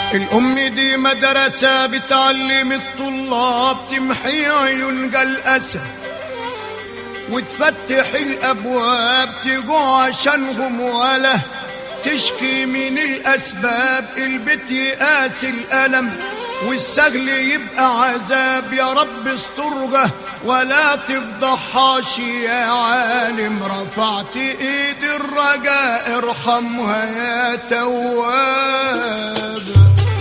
الأم دي مدرسة بتعلم الطلاب، تمحي عيون الأسى وتفتح الأبواب، تجوع عشانهم ولا تشكي من الأسباب. البيت يقاس الألم والسهل يبقى عذاب، يا رب استرها ولا تفضحهاش يا عالم. رفعت ايد الرجاء ارحمها يا تواب.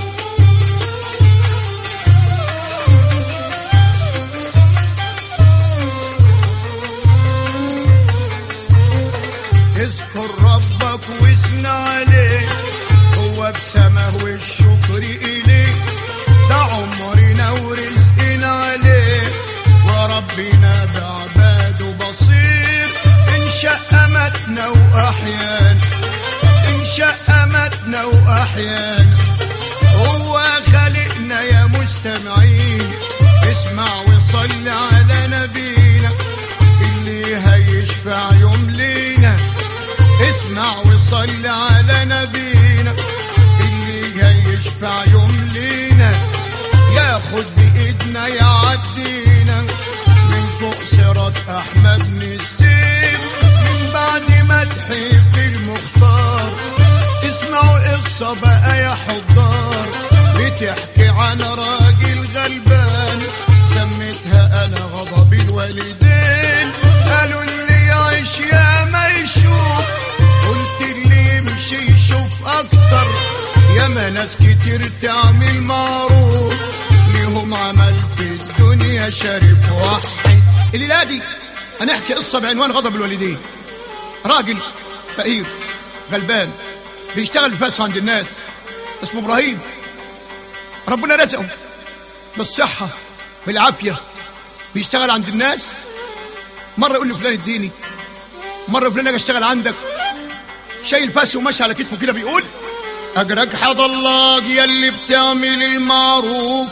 اذكر ربك واثنى عليه، هو بسماه والشكر إليه، ده عمرنا ورزقنا عليه، وربنا بعباده بصير. إن شاء أمتنا وأحيانا، إن شاء أمتنا وأحيانا، هو خالقنا يا مستمعين. اسمع وصل على نبينا اللي هيشفع يوم لينا. اسمع وصل على نبينا اللي هيشفع يوم لينا، ياخد بإيدنا يعدينا من فوق صراط أحمد بن السيف، من بعد مدحي في المختار. اسمعوا قصة بقى يا حضار، بتحكي عن راجل غلبان، سميتها أنا غضب الوالدين. قالوا اللي يعيش يا ما يشوف، قلت اللي يمشي يشوف أكتر. ياما ناس كتير تعمل معروف، ليهم عمل في الدنيا شريف وحي. الليلة دي هنحكي قصة بعنوان غضب الوالدين. راجل فقير غلبان بيشتغل بفاسه عند الناس، اسمه إبراهيم. ربنا رزقه بالصحة بالعافية، بيشتغل عند الناس. مرة يقول لي فلان اديني، مرة فلان اجي اشتغل عندك. شايل فاسه وماشي على كتفه كده بيقول اجرك حد الله يا اللي بتعمل المعروف،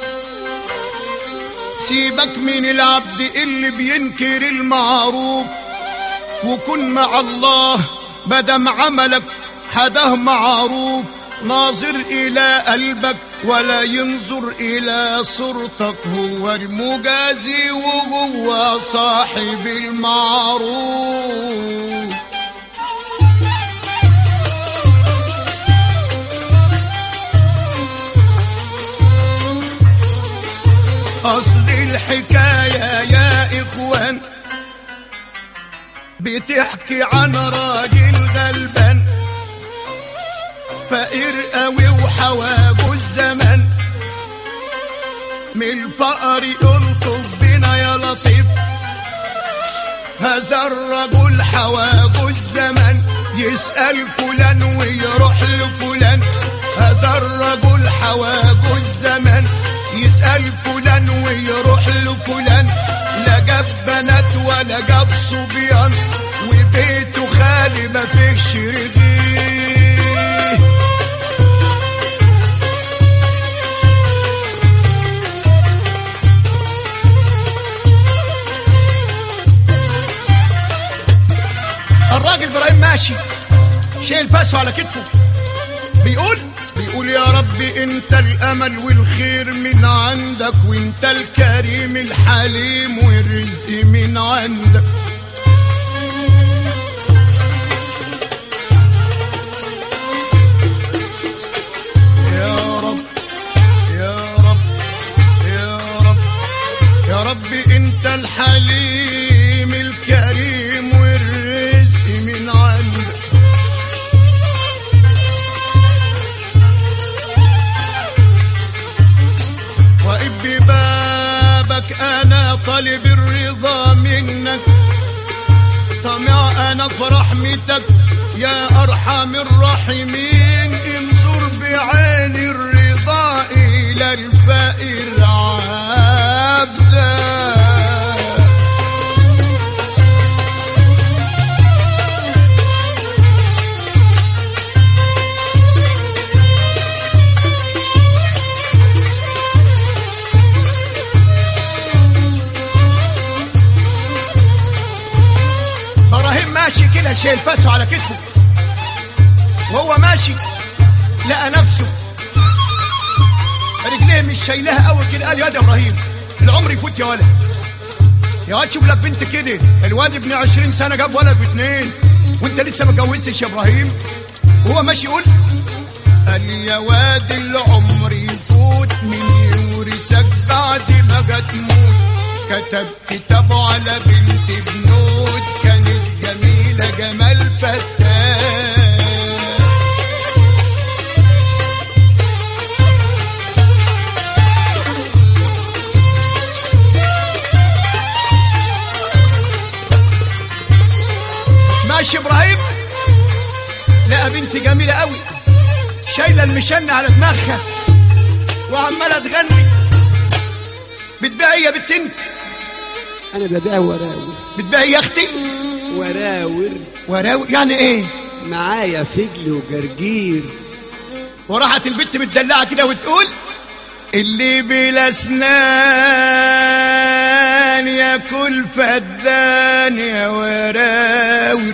سيبك من العبد اللي بينكر المعروف، وكن مع الله بدم عملك حده معروف. ناظر إلى قلبك ولا ينظر إلى صورتك، هو المجازي وهو صاحب المعروف. أصل الحكاية يا إخوان بتحكي عن راجل غلبان، فقير قوي وحواجه الزمن، من الفقر يلطف بنا يا لطيف. هذا الرجل حواجه الزمن، يسأل فلان ويروح لفلان. هذا الرجل حواجه الزمن، يسأل فلان ويروح لفلان. لا جاب بنات ولا جاب صبيان، وبيته خالي ما فيش رغيه. الراجل إبراهيم ماشي شايل فاسه على كتفه، بيقول يا رب انت الامل والخير من عندك، وانت الكريم الحليم والرزق من عندك. يا رب يا رب يا رب يا رب انت الحليم الكريم والرزق من عندك. واقف ببابك انا طالب الرضا منك، طمع انا في رحمتك يا ارحم الراحمين. انظر بعين الرضا الى الفقير عبدا. ماشي كده شايل فاسه على كتفه، وهو ماشي لقى نفسه ليه مش شايلها قوي كده؟ قال يا واد يا ابراهيم العمر يفوت يا ولد، يا واد شوف لك بنت كده. الواد ابن 20 سنه جاب ولد واثنين وانت لسه ما اتجوزتش يا ابراهيم. وهو ماشي يقول قال يا واد العمر يفوت من يورثك بعد ما جت موت. كتب كتابه على بنت بنود كانت جميله جمال فتاه. ماشي ابراهيم لقى بنت جميله قوي شايله المشنه على دماغها وعماله تغني. بتبيع ايه يا بنت انت؟ انا ببيع وراور. بتبيع ايه يا اختي؟ وراور. وراور يعني ايه؟ معايا فجل وجرجير. وراحت البنت متدلعه كده وتقول اللي بلا اسنان ياكل فدان يا وراور.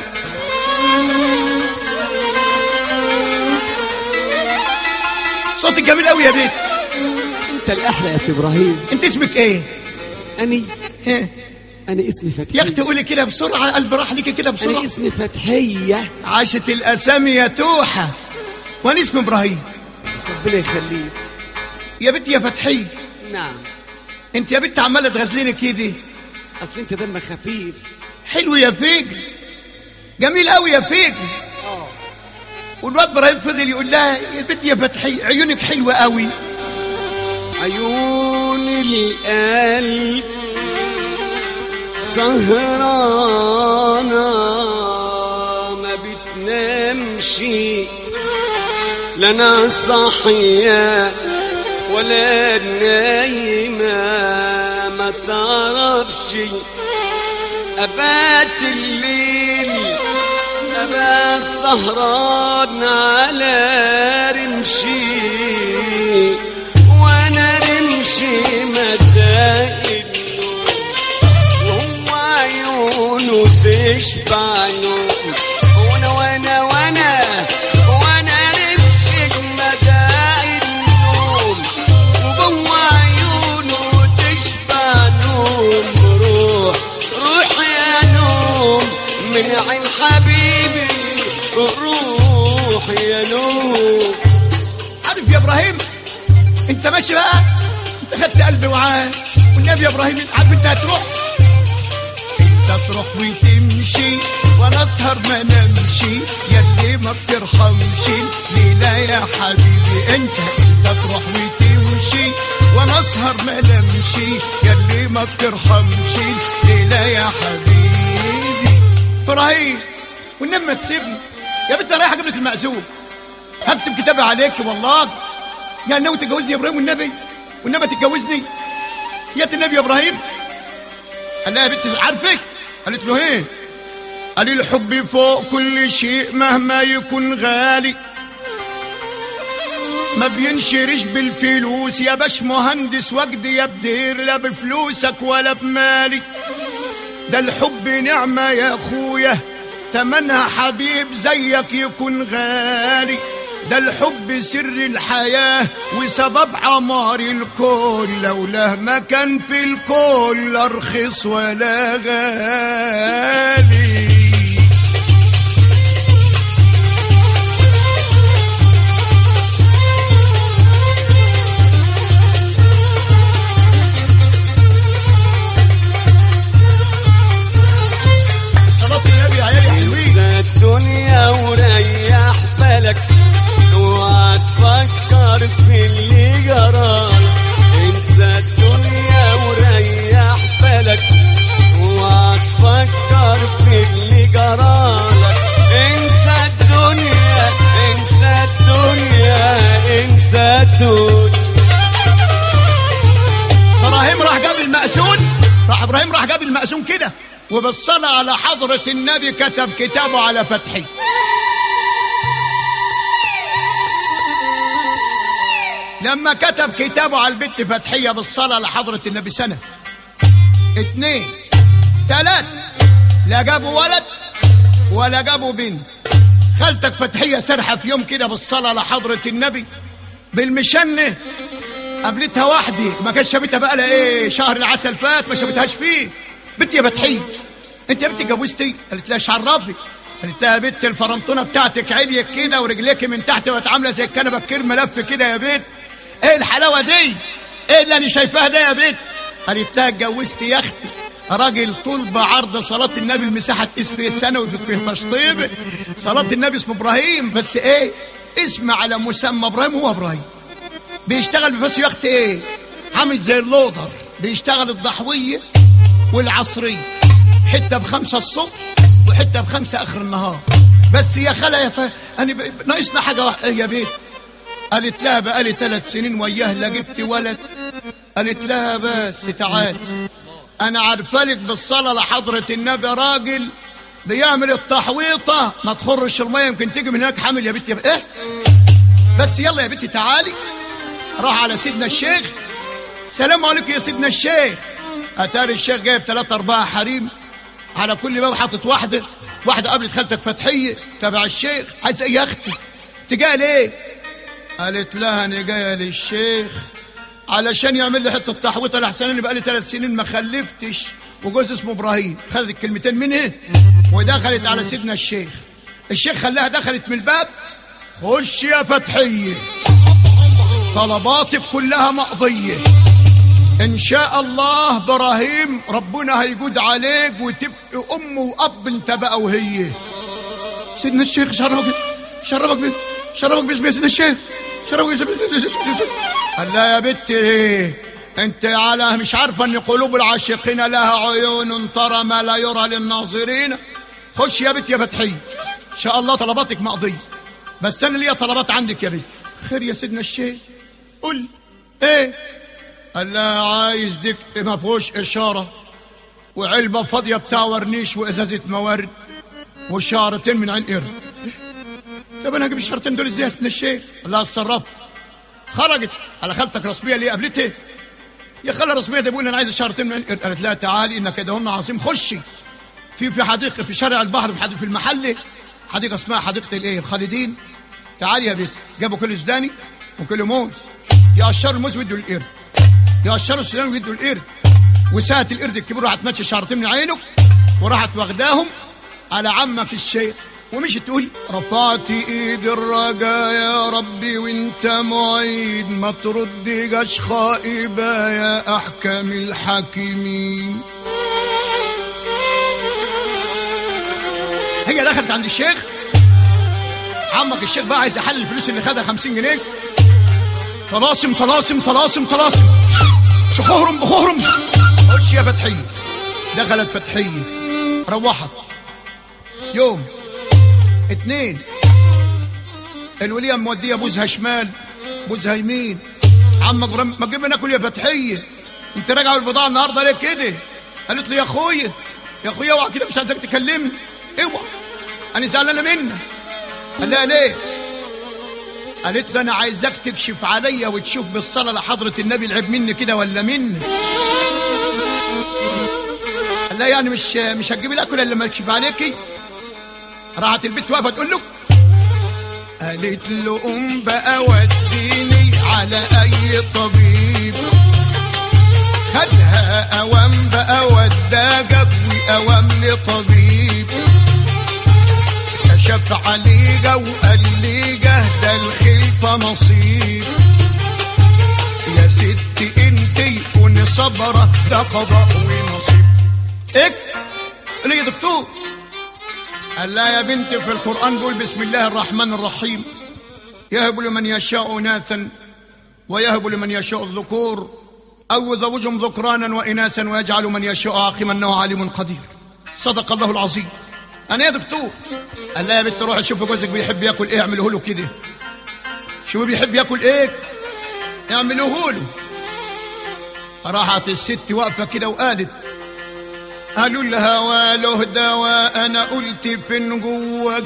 صوتك جميل قوي يا بنت. انت الاحلى يا سي ابراهيم. انت اسمك ايه؟ اني ها؟ انا اسمي فتحية. يا اختي قولي كده بسرعه، قلب راح لك كده بسرعه. انا اسمي فتحية. عاشت الاسامي يا توحه وانا اسمي ابراهيم. ربنا يخليك يا بنت يا فتحية. نعم. انت يا بنت عماله تغزليني كده. اصل انت دمك خفيف. حلو يا فجل، جميل قوي يا فجل. والواد ابراهيم فضل يقول لها يا بنت يا فتحية عيونك حلوه قوي. عيون القلب سهرانة ما بتنامش، لا انا صاحية ولا نايمة، ما تعرفش ابات الليل ابات سهران على رمشي، وانا رمشي مدى وهو عيونه تشبع نوم، وانا رمشي مدى النوم، وجوه عيونه تشبع نوم. روح يا نوم من عين حبيبي، روح يا نوم. عارف يا ابراهيم انت ماشي بقى، انت خدت قلبي وعاه. والنبي يا ابراهيم عارف انت هتروح، انت تروح وتمشي وانا اسهر ما نمشي، ياللي ما بترحمش ليلة يا حبيبي. انت تروح وتمشي وانا اسهر ما نمشي، ياللي ما بترحمش ليلة يا حبيبي. ابراهيم والنبي ما تسيبني يا بنت، رايح اجيب لك المأذون هكتب كتابي عليك والله. يعني ناوي تتجوزني يا ابراهيم؟ والنبي تتجوزني يا النبي يا ابراهيم. قال لها يا بنت عارفك؟ قالت له ايه؟ قال لي الحب فوق كل شيء مهما يكون غالي، ما بينشرش بالفلوس يا باش مهندس وجدي يا بدير، لا بفلوسك ولا بمالي. ده الحب نعمة يا اخويا تمنها حبيب زيك يكون غالي. ده الحب سر الحياة وسبب عمار الكون، لولاه ما كان في الكون لا رخيص ولا غالي. صلاة النبي يا عيالي حلوين. انسى الدنيا وريح بالك، اوعى تفكر في اللي جرالك. انسى الدنيا وريح بالك، اوعى تفكر في اللي جرالك. انسى الدنيا انسى الدنيا انسى الدنيا. ابراهيم راح جاب المأذون كده وبالصلاة على حضرة النبي كتب كتابه على فتحي. لما كتب كتابه على البت فتحية بالصلاة لحضرة النبي، سنة 2 3 لا جابوا ولد ولا جابوا بنت. خالتك فتحية سرحة في يوم كده بالصلاة لحضرة النبي بالمشنة قابلتها واحدة ما كانش شافتها بقى لها ايه شهر العسل فات ما شافتهاش فيه. بنتي يا فتحية انت يا بنتي اتجوزتي؟ قالت لها شعربك. قالت لها يا بنت الفرنطونه بتاعتك عليك كده ورجليك من تحت بقت عامله زي الكنبه الكير ملف كده يا بنت. ايه الحلاوه دي؟ ايه اللي انا شايفاها ده يا بنت؟ قالت لها اتجوزت يا اختي راجل طول بعرض صلاه النبي المساحه تقيس فيه السنه وفيه تشطيب. صلاه النبي اسمه ابراهيم بس ايه اسم على مسمى ابراهيم. هو ابراهيم بيشتغل بفلوسه يا اختي ايه عامل زي اللودر بيشتغل الضحويه والعصريه حته ب5 الصبح وحته ب5 اخر النهار. بس يا خاله يا انا ناقصنا حاجه واحده يا بيت. قالت لها بقالي 3 سنين وياه لا جبت ولد. قالت لها بس تعال انا عارفالك بالصلاه لحضره النبي راجل بيعمل التحويطه ما تخرش الميه يمكن تيجي من هناك حامل يا بنتي. ايه بس يلا يا بنتي تعالي. راح على سيدنا الشيخ. سلام عليكم يا سيدنا الشيخ. اتاري الشيخ جايب 3 4 حريم على كل باب حاطط واحده قابلت خالتك فتحيه تبع الشيخ. عايزه ايه يا اختي؟ انت جايه ليه؟ قالت لها انا جايه للشيخ علشان يعمل لي حته تحويطه لحسن انا بقالي 3 سنين ما خلفتش وجوز اسمه ابراهيم. خدت الكلمتين منه ودخلت على سيدنا الشيخ. الشيخ خلاها دخلت من الباب. خش يا فتحيه طلباتك كلها مقضيه ان شاء الله. ابراهيم ربنا هيجود عليك وتبقى ام واب انت بقى وهي. سيدنا الشيخ شربك باسم يا سيدنا الشيخ شربك باسم. قال لا يا بنتي انت على مش عارفه ان قلوب العاشقين لها عيون ترى ما لا يرى للناظرين. خش يا بنتي يا فتحيه ان شاء الله طلباتك مقضيه. بس انا ليا طلبات عندك يا بنتي. خير يا سيدنا الشيخ قول ايه؟ قال لا عايز ديك ما فيهوش اشاره وعلبه فاضيه بتاع ورنيش وازازه موارد وشعرتين من عين قرد. طب انا هجيب الشعرتين دول ازاي يا سيدنا الشيخ؟ لا اتصرف. خرجت على خالتك رسميه اللي قابلتها. يا خاله رسميه ده بيقول انا عايز الشعرتين من عين قرد. قالت لها تعالي انك كده هم عظيم. خشي في حديقه في شارع البحر في المحله حديقه اسمها حديقه الايه الخالدين. تعالي يا بنت. جابوا كيلو سوداني وكيلو موز. يقشروا الموز ويدوا القرد يقشروا السوداني ويدوا القرد. وساعه القرد الكبير راحت ماشيه شعرتين من عينه وراحت واخداهم على عمك الشيخ ومشي تقول رفعت ايد الرجا يا ربي وانت معيد ما تردجاش خائبه يا احكم الحاكمين. هي دخلت عند الشيخ. عمك الشيخ بقى عايز يحلل الفلوس اللي خدها 50 جنيه. طلاسم طلاسم طلاسم طلاسم شخهرم بخهرم. خش يا فتحيه. دخلت فتحيه روحت. يوم 2 الوليه موديه بوزها شمال بوزها يمين. عمك ما تجيب ناكل يا فتحيه انت راجعه البضاعه النهارده ليه كده؟ قالت له يا اخويا اوعى كده مش عايزك تكلمني اوعى انا زعلانه منك. قال لها ليه؟ قالت له انا عايزك تكشف عليا وتشوف بالصلاه لحضره النبي العيب مني كده ولا مني. قال لها يعني مش هتجيبي الاكل الا لما اكشف عليكي. راحت البنت واقفه تقول له. قالت له قوم بقى وديني على اي طبيب. خدها اوام بقى وداها جاب اوام لطبيب. كشف عليها وقال لي ده الخلفه نصيب. يا ستي انتي كوني صبره ده قضاء ونصيب. ايه؟ قال لي يا دكتور. قال لا يا بنتي في القرآن بيقول بسم الله الرحمن الرحيم يهب لمن يشاء إناثا ويهب لمن يشاء الذكور أو يزوجهم ذكرانا وإناثا ويجعل من يشاء عاقما إنه عليم قدير. صدق الله العظيم. أنا يا دكتور. قال لا يا بنتي روحي شوفي جوزك بيحب ياكل إيه اعمله له كده. شوفي بيحب ياكل إيه اعملوه له. راحت الست واقفة كده وقالت قالوا لها وله دواء انا قلت فين جوك.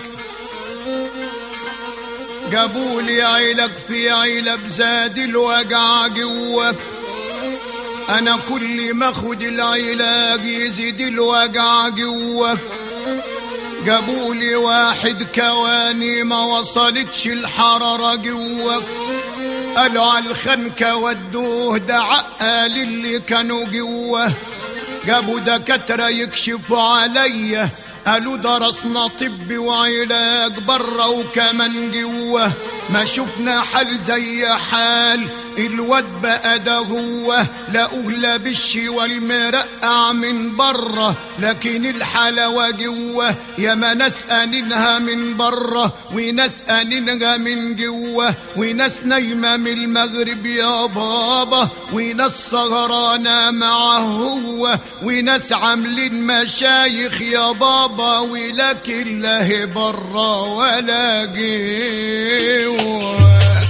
جابوا لي عيلك في علب زاد الوجع جوك. انا كل ما اخد العلاج يزيد الوجع جوك. جابوا لي 1 كواني ما وصلتش الحراره جوك. قالوا على الخنكة ودوه ده عقل اللي كانوا جوه، جابوا دكاترة يكشفوا عليا، قالوا درسنا طب وعلاج برا وكمان جوه، ما شفنا حال زي حال الواد بقى ده هو، لقوه لابش والمرقع من برا لكن الحلاوة جوه، ياما ناس قانينها من برا وناس قانينها من جوه، وناس نايمة من المغرب يا بابا وناس سهرانة معه هو، وناس عاملين مشايخ يا بابا ولكن لا برا ولا جوه.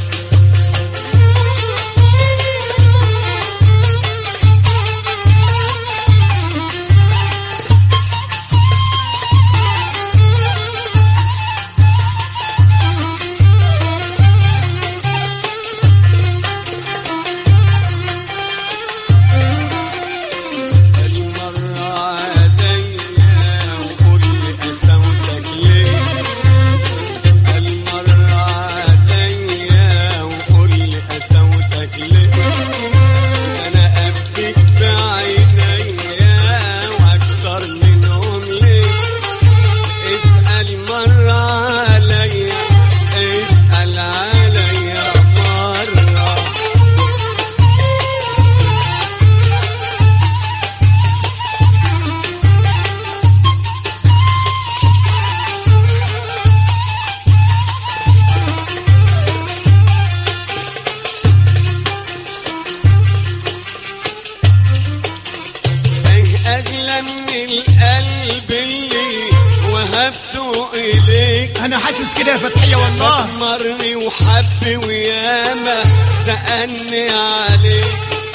أنا حاسس كده يا فتحية والله، مرني وحب وياما سألني عليك،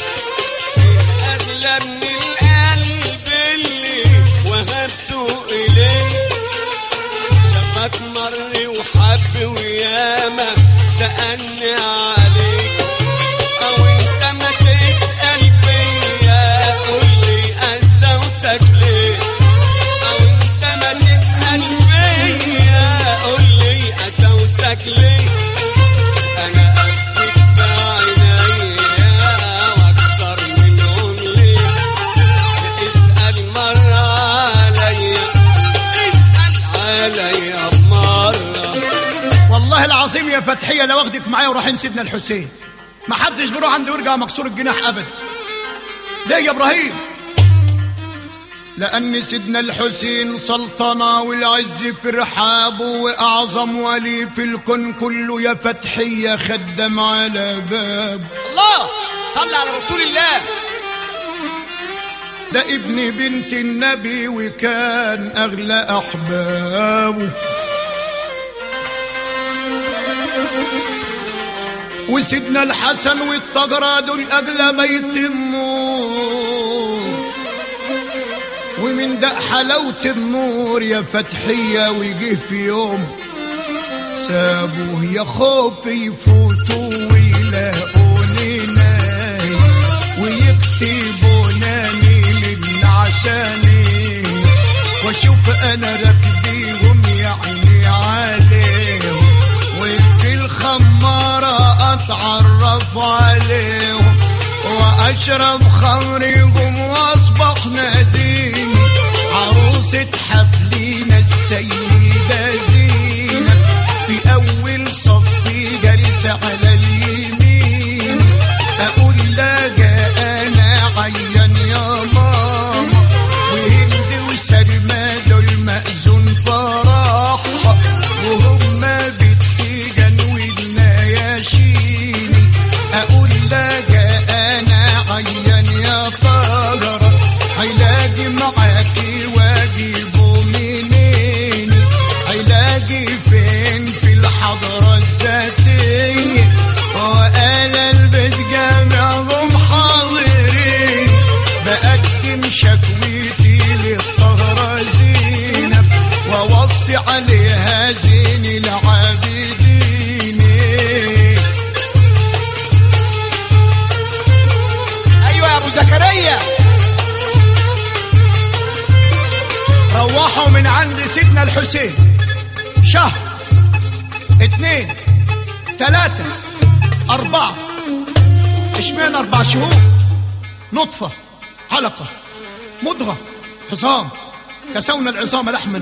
أغلى من القلب اللي وهبته إليك، شافك مرني وحب وياما سألني عليك، أو أنت ما تسأل فيا قولي قسوتك ليه، أو أنت ما تسأل فيا قولي قسوتك ليه، أنا قدك بعينيا وأكتر منهم ليه، اسأل مرة عليا، اسأل عليا بمرة. والله العظيم يا فتحية لو واخدك معايا ورايحين سيدنا الحسين ما حدش بيروح عنده يرجع مكسور الجناح أبدا. ليه يا إبراهيم؟ لأن سيدنا الحسين سلطنة والعز في رحابه، وأعظم ولي في الكون كله يا فتحية خدم على باب. الله صلى على رسول الله. ده ابن بنت النبي وكان أغلى أحبابه، وسيدنا الحسن والطجرة دول أغلى بيت النور، ومن ده حلاوة النور يا فتحية ويجيه في يوم سابوه يا خوف يفوتوا ويلاقوني نايم ويكتبوا ناني للنعساني، واشوف انا راكبيهم يا عيني عليهم، وفي الخمارة اتعرف عليهم واشرب خمرهم واصبح ناديني عروسة حفلينا السيدة زينب، في اول صفي جالسة على اليمين، اقول لها انا عيان يا ماما، وهند وسلمى دول مأذون فرحها، وهما بالتيجان والنياشيني، اقول لها انا عيان يا طاهرة، علاجي معاكي واجيبه منين، علاجي فين في الحضرة الذاتية، وقال البيت جامعهم حاضرين، بقدم شكويتي للطهرة زينب ووصي عليها زين العابدين. ايوه يا ابو زكريا. روحوا من عند سيدنا الحسين شهر 2 3 4. اشمعنى 4 شهور؟ نطفة، علقة، مضغة، عظام، كسونا العظام لحما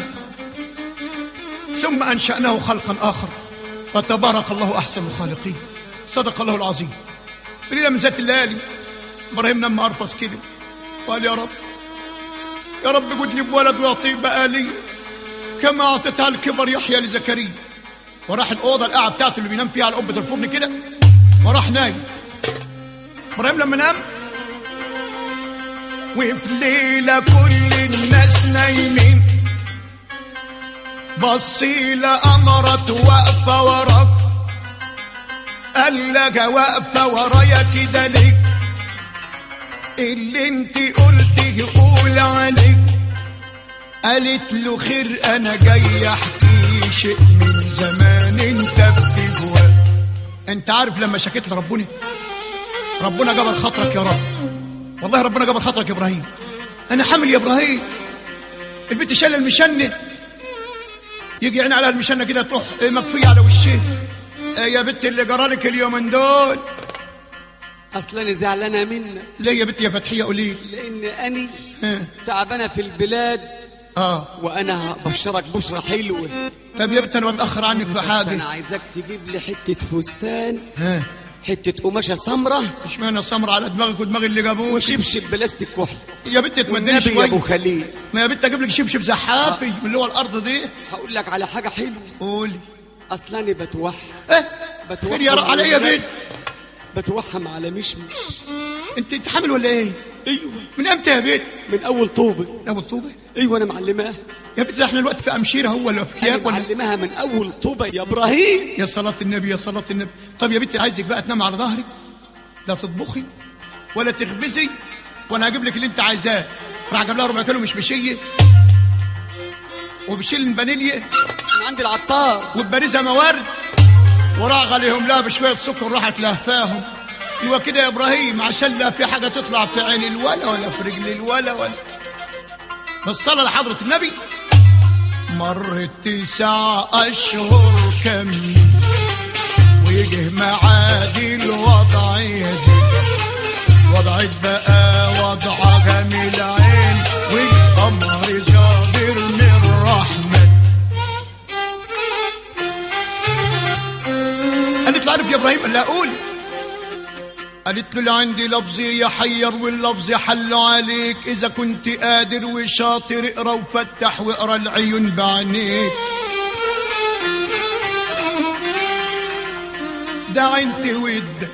ثم أنشأناه خلقا آخر فتبارك الله أحسن الخالقين. صدق الله العظيم. ليلة من ذات الليالي إبراهيم لما أرفص كده وقال يا رب جدني بولد ويعطيه بقالي كما أعطيتها الكبر يحيى لزكريا. وراح الأوضة القاعة بتاعته اللي بينام فيها على قبة الفرن كده وراح نايم. إبراهيم لما نام وفي الليلة كل الناس نايمين بصي لقمرت واقفة وراك قال لها واقفة ورايا كده ليه؟ اللي انت قلتيه قول عليك. قالت له خير انا جاي احكي شيء من زمان انت بتجواه. انت عارف لما شكيت ربنا جبر خاطرك يا رب. والله ربنا جبر خاطرك يا ابراهيم. انا حامل يا ابراهيم البنت شايله المشنه يجي عين على المشنه كده تروح مكفيه على وشها. يا بنت اللي جرالك اليومين دول اصلا انا زعلانه منك. ليه يا بنت يا فتحيه قولي؟ لان اني تعبانه في البلاد وانا بشرك بشره حلوه. طب يا بنت انا بتاخر عنك في حاجه. انا عايزك تجيب لي حته فستان حته قماشه سمره. اشمعنى سمره على دماغك ودماغ اللي جابوه؟ وشبشب بلاستيك كحل. يا بنت تمدني شويه يا ابو خليل. ما يا بنت اجيب لك شبشب زحافي من اللي هو الارض دي. هقول لك على حاجه حلوه. قولي. اصلا انا بتوحم. خير يا رب على ايه يا بنت؟ بتوحم على مشمش. انت حامل ولا ايه؟ ايوه. من امتى يا بنت؟ من اول طوبه. اول طوبه؟ ايوه انا معلماها يا بنت. احنا الوقت في امشيره هو ولا في كياك ولا؟ معلمها من اول طوبه يا ابراهيم. يا صلاه النبي يا صلاه النبي. طب يا بنت عايزك بقى تنام على ظهرك لا تطبخي ولا تخبزي وانا هجيب لك اللي انت عايزاه. راح اجيب لها 4 كيلو مشمشيه وبشيل فانيليا من عند العطار وببريزها موارد وراغ عليهم لها بشويه سكر راحت لهفاهم. ايوه كده يا ابراهيم عشان لا في حاجه تطلع في عين الولا ولا في رجل الولا ولا. بالصلاه لحضره النبي. مرت 9 أشهر كاملين ويجي معاد الوضع يزيد. وضعت بقى وضع جميل عين والقمر جابر من رحمة. قالت له عارف يا ابراهيم؟ قال لها قول. قالت له اللي عندي لفظي يحير واللفظ حل عليك. اذا كنت قادر وشاطر اقرا وفتح واقرا العيون بعينيك. ده عينت ودك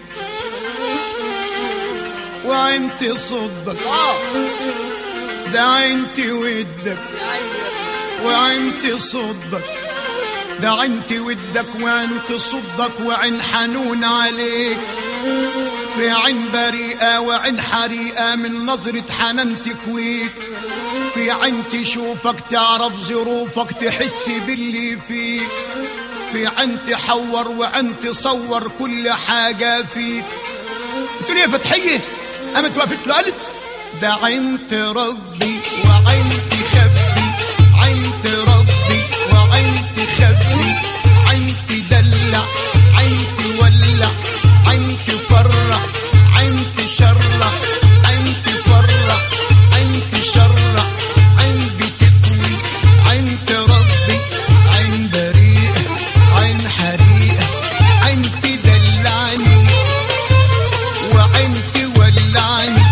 وعينت صدك. ده عينت ودك وعينت صدك. ده عينت ودك وعينت صدك وعين حنون عليك. في عين بريئة وعين حريقة من نظرة حنان تكويك. في عين تشوفك تعرف ظروفك تحس باللي فيك. في عين تحور وعين تصور كل حاجة فيك. قلت له يا فتحية قامت وقفت له قالت ده عين تربي وعين تخبي. عين تربي وعين تخبي. عين تدلع عين تولع عين تفرح عين تشرح عين تفرح عين تشرح عين بتكوي. عين تربي عين بريئة عين حريقة. عين تدلعني وعين تولعني.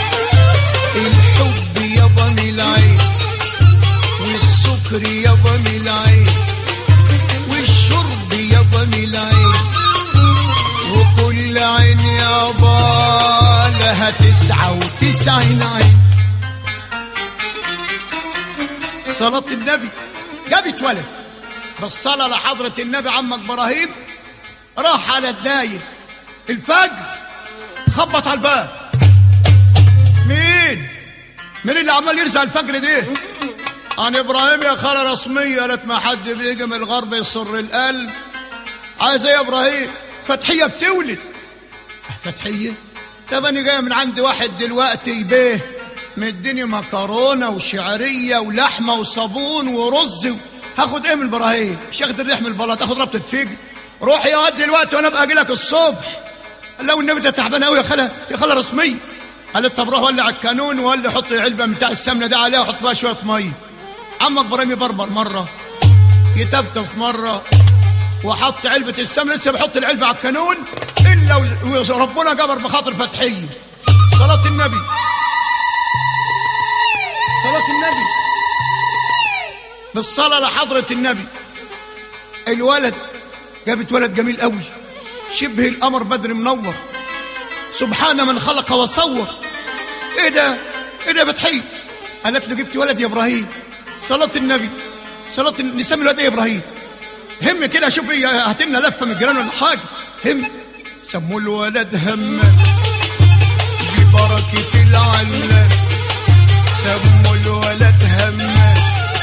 الحب يابا من العين والسكر يابا من العين والشرب يابا من العين. وكل عين يابا لها 99 عين. صلاة النبي جابت ولد. بالصلاة لحضرة النبي عمك إبراهيم راح على الداية الفجر خبط على الباب. مين اللي عمال يرزع الفجر دي؟ عن إبراهيم يا خالة رسمية. قالت ما حد بيجي من الغرب يصر القلب. عايز ايه يا إبراهيم؟ فتحية بتولد. فتحية؟ طب انا جاي من عند واحد دلوقتي بيه مديني مكرونه وشعريه ولحمه وصابون ورز. هاخد ايه من ابراهيم؟ مش هاخد الريح من البلاط، هاخد ربطه فجل. روح يا واد دلوقتي وانا ابقى اجي لك الصبح لو النبي ده تعبان قوي يا خاله رسميه. قالت طب روح ولع الكانون وولع حط العلبه بتاع السمنه ده عليها وحط فيها شويه ميه. عمك ابراهيم يبربر مره، يتفتف مره، وحط علبه السمنه لسه بيحط العلبه على الكانون الا وربنا جبر بخاطر فتحيه. صلاه النبي، صلاه النبي، بالصلاه لحضره النبي. الولد جابت ولد جميل قوي شبه القمر بدر منور، سبحان من خلق وصور. ايه ده يا فتحيه؟ قالت له جبت ولد يا ابراهيم. صلاه النبي، صلاه نسمي الولد ايه يا ابراهيم؟ هم كده شوف ايه، هات لنا لفه من الجيران ولا حاجه. هم سموا الولد همام ببركه العلام، سموا الولد همام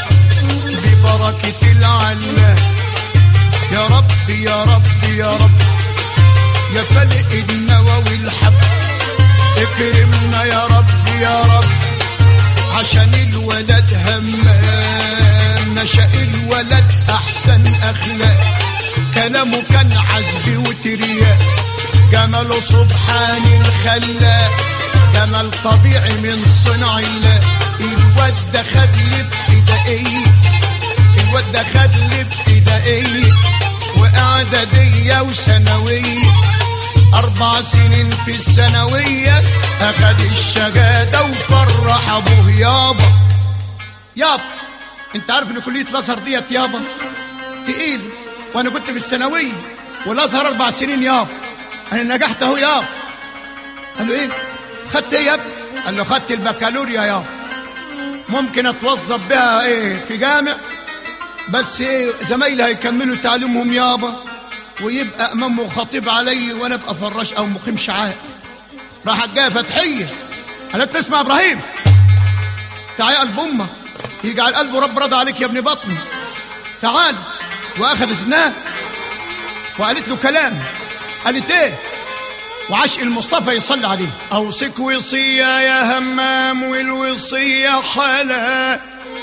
ببركه العلام. يا رب يا رب يا رب يا فلق النوى والحب، اكرمنا يا رب يا رب عشان الولد همام. نشأ الولد احسن اخلاق، كلامه كان عذب وترياق، جماله سبحان الخلاق، جمال طبيعي من صنع الله. الواد ده خد الابتدائية، الواد ده خد الابتدائية واعدادية وثانوية، 4 سنين في الثانوية اخد الشهادة وفرح ابوه. يابا انت عارف ان كلية الازهر ديت يابا تقيل، وانا كنت في الثانوية والازهر 4 سنين يابا، انا نجحت اهو يابا. قال له ايه خدت ايه يا ابني؟ قال له خدت البكالوريا يابا، ممكن اتوظف بها ايه في جامع، بس ايه زمايلي هيكملوا تعليمهم يابا، ويبقى امام وخطيب علي وانا ابقى فراش او مقيم شعائر. راحت جايه فتحيه قالت له اسمع ابراهيم، تعالى يا قلب امك يجعل قلبه رب رضى عليك يا ابن بطني، تعال. واخذت ابنها وقالت له كلام، قالت ايه؟ وعشق المصطفى يصلي عليه. اوصيك وصيه يا همام والوصيه حلا،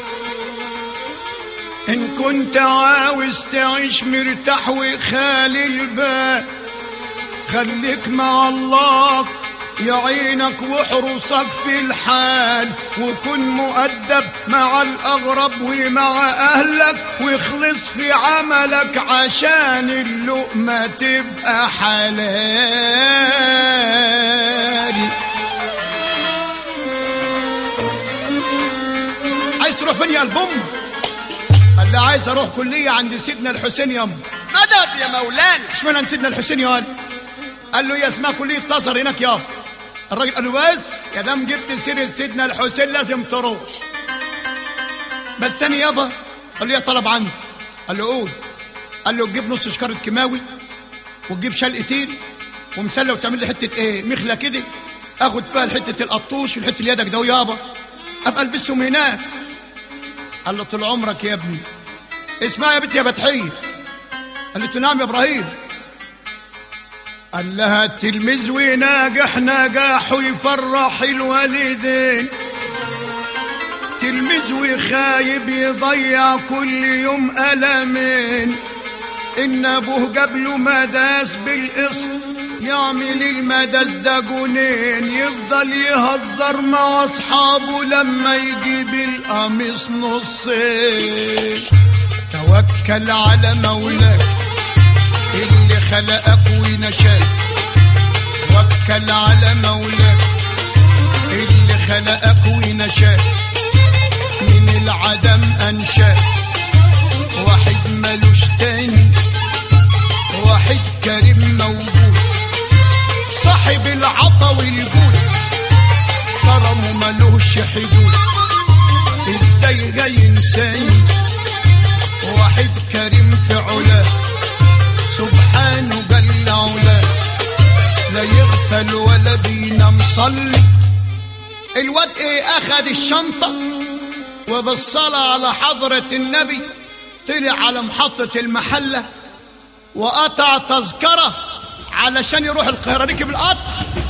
إن كنت عاوز تعيش مرتاح وخالي البال، خليك مع الله يعينك وحرصك في الحال، وكن مؤدب مع الأغرب ومع أهلك، واخلص في عملك عشان اللقمة تبقى حلال. عايز تروح فين يا قلب امك؟ قال لي عايز اروح كليه عند سيدنا الحسين ياما. مدد يا مولانا. اشمعنى سيدنا الحسين يا ولد؟ قال له هي اسمها كليه الازهر هناك يابا. الراجل قال له بس يا دام جبت سيره سيدنا الحسين لازم تروح. بس ثاني يابا قال له يا طلب عندي. قال له قول. قال له تجيب نص شكاره كيماوي وتجيب شلقتين ومسله وتعمل لي حته ايه مخله كده، اخد فيها حته القطوش والحته اللي يدك ده يابا، ابقى البسهم هناك. قال له طول عمرك يا ابني. اسمع يا بنتي يا فتحيه. قالت له نعم يا ابراهيم. قال لها التلميذ وناجح نجاح ويفرح الوالدين، تلميذ وخايب يضيع كل يوم ألمين، إن أبوه جاب له مداس بالقسط يعمل المداس ده جنين، يفضل يهزر مع أصحابه لما يجيب القميص نصين. توكل على مولاك اللي خلقك ونشاك، توكل على مولاك اللي خلقك ونشاك، من العدم أنشاك، واحد ملوش تاني، واحد كريم موجود، صاحب العطا والجود، كرمه ملوش حدود، ازاي جاي ينساني، واحد كريم في علاه، سبحانه جل علاه، لا يغفل ولا بينام صلي. الواد ايه اخد الشنطة وبالصلاة على حضرة النبي طلع على محطة المحلة وقطع تذكرة علشان يروح القاهرة، ركب القطر.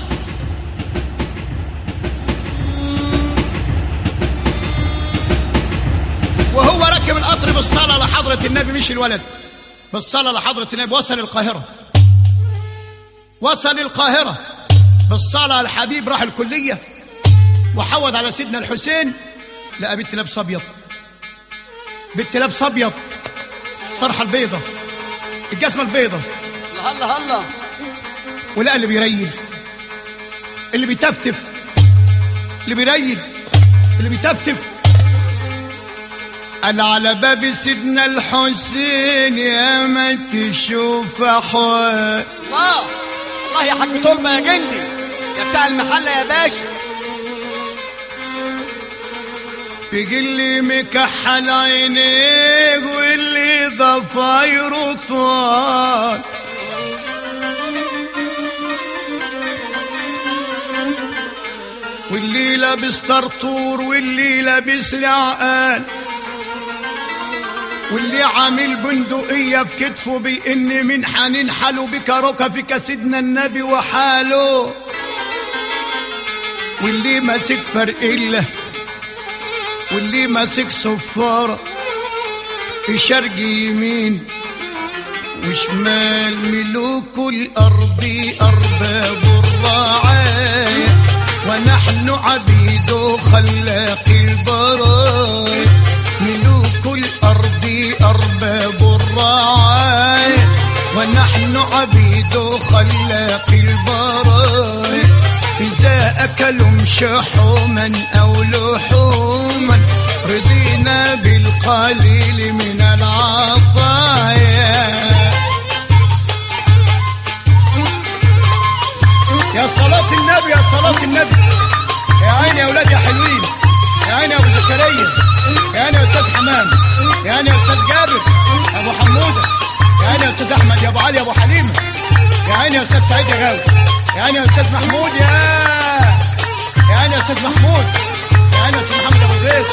وهو راكب القطر بالصلاة على حضرة النبي، مش الولد، بالصلاة على حضرة النبي وصل القاهرة. وصل القاهرة بالصلاة على الحبيب، راح الكلية وحود على سيدنا الحسين، لقى بنت لابسه ابيض، بنت لابسه ابيض، طرحه البيضة، الجزمة البيضة، هلا هلا، ولقى اللي بيريل، اللي بيتفتف، اللي بيريل، اللي بيتفتف. قال على باب سيدنا الحسين يا ما تشوف احوال. الله الله يا حاج طلبة يا جندي يا بتاع المحل يا باشا. بيجي اللي مكحل عينيه واللي ضفايره طوال، واللي لابس طرطور واللي لابس لعقال، واللي عامل بندقية في كتفه بإن من حنين حاله بكاروكا فيك سيدنا النبي وحاله، واللي ماسك فرقلة، واللي ماسك صفارة، شرق يمين وشمال، ملوك الأرض أرباب الرعاية ونحن عبيد خلاق البرايا، ملوك الأرض أرباب الرعاية ونحن عبيد خلاق البرايا، إذا أكلوا شحوما أو لحوما رضينا بالقليل من العطايا. يا صلاة النبي يا صلاة النبي، يا عيني يا أولاد يا حلوين، يا عيني يا أبو زكريا، يا عيني يا أستاذ حمام، يا عيني يا أستاذ جابر، يا أبو حمودة، يا عيني يا أستاذ أحمد، يا أبو علي، يا أبو حليمة، يا عيني يا أستاذ سعيد يا غاوي، يا عيني يا أستاذ محمود، يا عيني يا أستاذ محمود، يا عيني يا أستاذ محمد أبو زيد.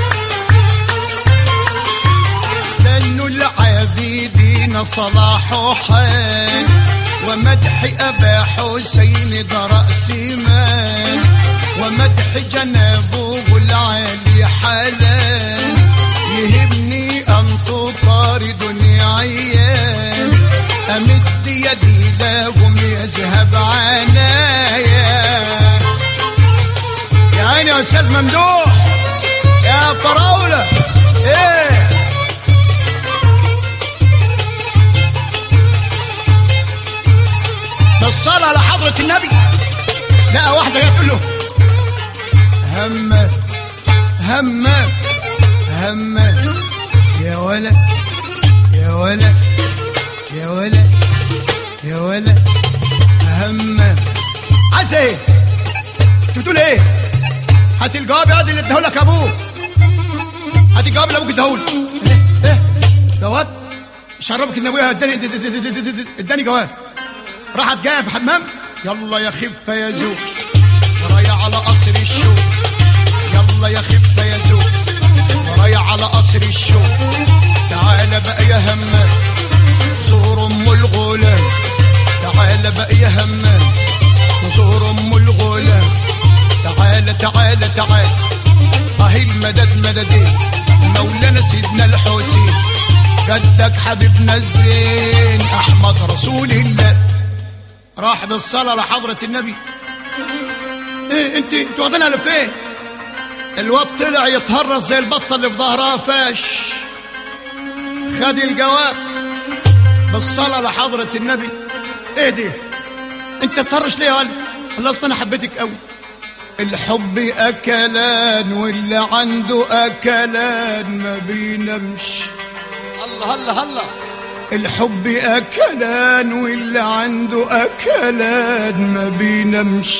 لأنه العابدين صلاح حال ومدح أبا حسين ده رأس مال، ومدح جنابه العالي حلال، يهمني أن تطاردني عيال، أمد يدي لهم يذهب عنايا. يا عيني يا أستاذ ممدوح، يا فراولة، إيه بالصلاة على حضرة النبي. لقى واحدة جاية تقول له همك همك همك يا ولد يا ولد يا ولد يا ولد همك. عايز ايه؟ بتقول ايه؟ هات الجواب يا اللي اداهولك ابوك، هات الجواب اللي ابوك اداهولك. ايه جواب؟ شربك ان ابويا اداني جواب. راحت جايه بحمام، يلا يا خفه يا زوج ورايا على قصر الشوق، يلا يا خفه يا زوج ورايا على قصر الشوق، تعالى بقى يا همام زور ام الغلام، تعالى بقى يا همام زور ام الغلام، تعالى تعالى تعالى اهي المدد مددين مولانا سيدنا الحسين، جدك حبيبنا الزين احمد رسول الله. راح بالصلاة لحضرة النبي. ايه انت واخدينها لفين؟ الواد طلع يتهرس زي البطة اللي في ظهرها فاش. خد الجواب بالصلاة لحضرة النبي. ايه دي؟ انت بتهرش ليه يا ولد؟ الله اصل انا حبيتك قوي. الحب اكلان واللي عنده اكلان ما بينامش. الله الله الله. الحب أكلان واللي عنده أكلان ما بينامش.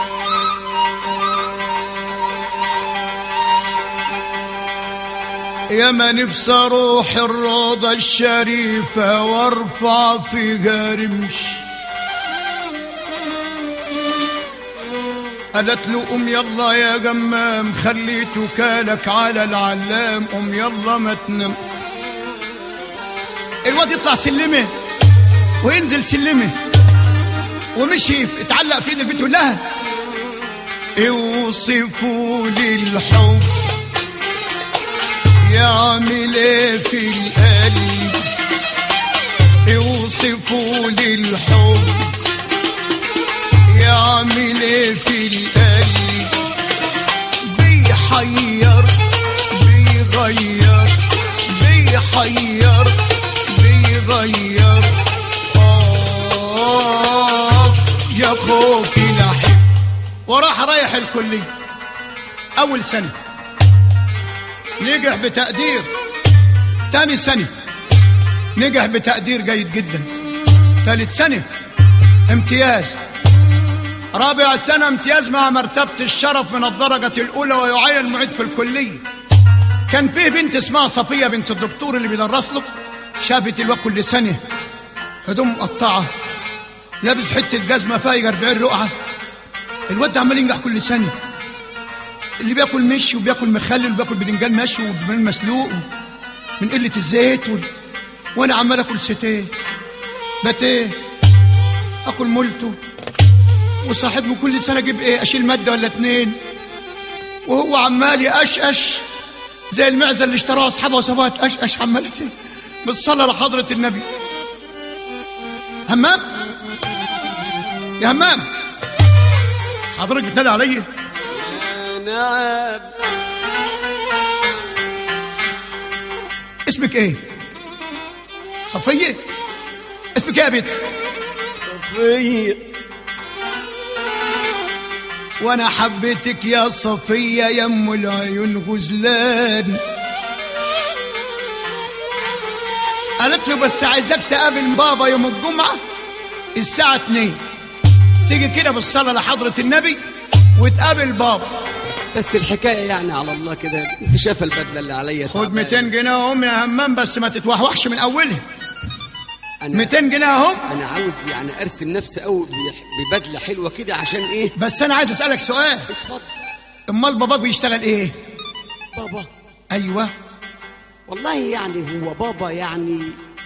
يا ما نفسي أروح الروضة الشريفة وارفع في جارمش. قالت له قوم يلا يا جمام خليت وكالك على العلام، قوم يلا ما تنام. الواد يطلع سلمه وينزل سلمه ومشي اتعلق في ايد البنت يقول لها اوصفوا لي الحب يعمل ايه في القلب، اوصفوا لي الحب اخوك لحب. وراح رايح الكلية اول سنة نجح بتقدير، تاني سنة نجح بتقدير جيد جدا، ثالث سنة امتياز، رابع سنة امتياز مع مرتبة الشرف من الدرجة الأولى، ويعين معيد في الكلية. كان فيه بنت اسمها صفية بنت الدكتور اللي بيدرس له، شافت الواد كل سنة هدوم مقطعة، لابس حتة جزمة فايقة 40 رقعة. الواد عمال ينجح كل سنة، اللي بياكل مشي وبياكل مخلل وبياكل بدنجان مشي وبدنجان مسلوق من قلة الزيت وانا عمال اكل ستيه باتيه، اكل مولتو، وصاحبه كل سنة اجيب ايه، اشيل مادة ولا 2، وهو عمال يقشقش زي المعزة اللي اشتراها اصحابها وسابوها تقشقش عمالة بالصلاة لحضرة النبي. همام يا همام، حضرتك بتنادي عليا؟ نعم. اسمك ايه؟ صفية؟ اسمك ايه يا بنت؟ صفية. وانا حبيتك يا صفية يا ام العيون غزلان. قالت له بس عايزك تقابل بابا يوم الجمعة الساعة 2، تيجي كده بالصلاة لحضرة النبي وتقابل بابا. بس الحكاية يعني على الله كده، انت شايف البدلة اللي عليا؟ خد 200 جنيه اهم يا همام، بس ما تتوحوحش من اولها. 200 جنيه اهم. انا عاوز يعني ارسم نفسي قوي ببدلة حلوة كده، عشان ايه؟ بس انا عايز اسألك سؤال. اتفضل. امال باباك بيشتغل ايه؟ بابا؟ ايوه. والله يعني هو بابا يعني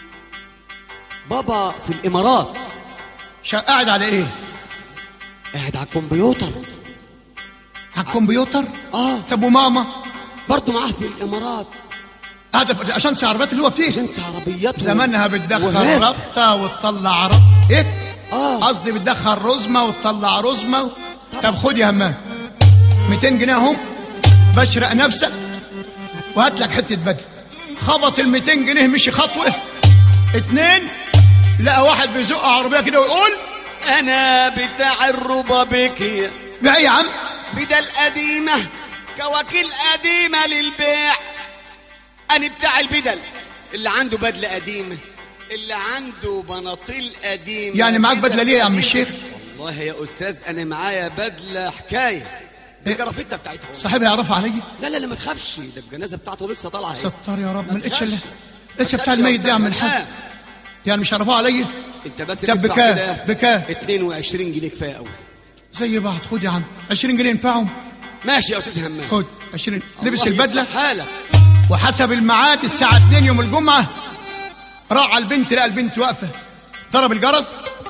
بابا في الامارات. قاعد على ايه؟ قاعد على الكمبيوتر. على الكمبيوتر؟ طب وماما؟ برضه معاه في الامارات، قاعده في اجنس عربيات اللي هو فيه. اجنس عربيات زمانها بتدخل ربطه وتطلع ربطه. ايه؟ قصدي بتدخل رزمه وتطلع رزمه. طب خد يا همام 200 جنيه اهم، بشرق نفسك وهات لك حته بدله. خبط ال 200 جنيه، مشي خطوه 2، لقى واحد بيزق عربيه كده ويقول انا بتاع الربابيكية. بيع يا عم؟ بدل قديمة، كواكيل قديمة للبيع. أنا بتاع البدل، اللي عنده بدلة قديمة، اللي عنده بناطيل قديمة. يعني معاك بدلة ليه يا عم الشيخ؟ والله يا أستاذ أنا معايا بدلة حكاية، دي جرافيتها بتاعتها. صاحبها يعرفها عليا؟ لا ما تخافش، ده الجنازة بتاعته لسه طالعة. ستار يا رب، ما لقيتش بتاع الميت ده يا عم الحاج. يعني مش عرفوها عليا؟ انت بس طب بكام؟ 22 جنيه كفايه قوي. زي بعض. خد يا عم 20 جنيه ينفعهم. ماشي يا استاذ همام، خد 20. لبس البدله حالك وحسب الميعاد الساعه 2 يوم الجمعه. راح على البنت، لقى البنت واقفه، ضرب الجرس.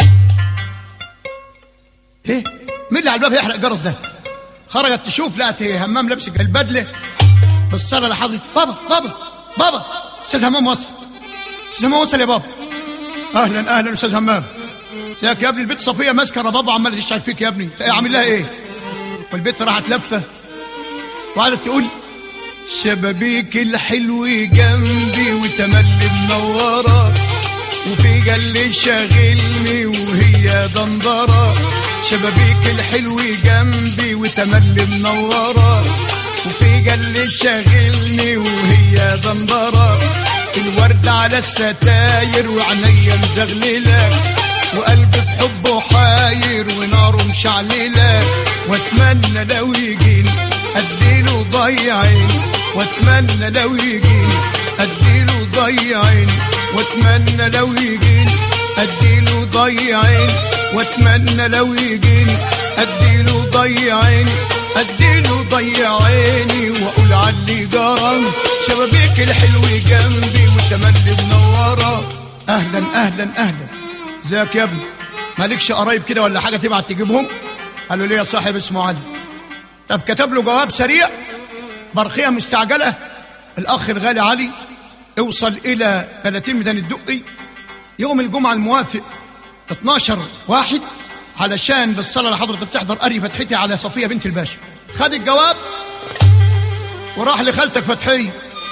ايه مين اللي على الباب يحرق الجرس ده؟ خرجت تشوف، لقت همام لابس البدله بالصلاه لحضرتك. بابا استاذ همام وصل. استاذ همام وصل يا بابا. اهلا استاذ همام. ازيك يا ابني؟ البنت صفيه ماسكه ربابه عماله تشتغل فيك يا ابني، عامل لها ايه؟ والبنت راحت لفه وقعدت تقول شبابيك الحلو جنبي وتملي منوره، وفي قلبي شاغلني وهي دندره. شبابيك الحلو جنبي وتملي منوره، وفي قلبي شاغلني وهي دندره. الورد على الستاير وعينيا مزغلله، وقلبي بحبه حاير وناره مشعلله. واتمنى لو يجيني اديله ضيعين، واتمنى لو يجيني اديله ضيعين، واتمنى لو يجيني اديله ضيعين، واتمنى لو يجيني اديله ضيعين، اديله ضيعيني واقول علي جرى. شبابيك الحلو جنبي وتملي منوره. اهلا ازيك يا ابني؟ مالكش قرايب كده ولا حاجه تبعت تجيبهم؟ قالوا لي يا صاحب اسمه علي. طب كتب له جواب سريع برخيه مستعجله. الاخ الغالي علي اوصل الى 30 ميدان الدقي يوم الجمعه الموافق 12/1 علشان بالصلاه لحضرتك بتحضر قري فتحتي على صفيه بنت الباشا. خد الجواب وراح لخالتك فتحيه.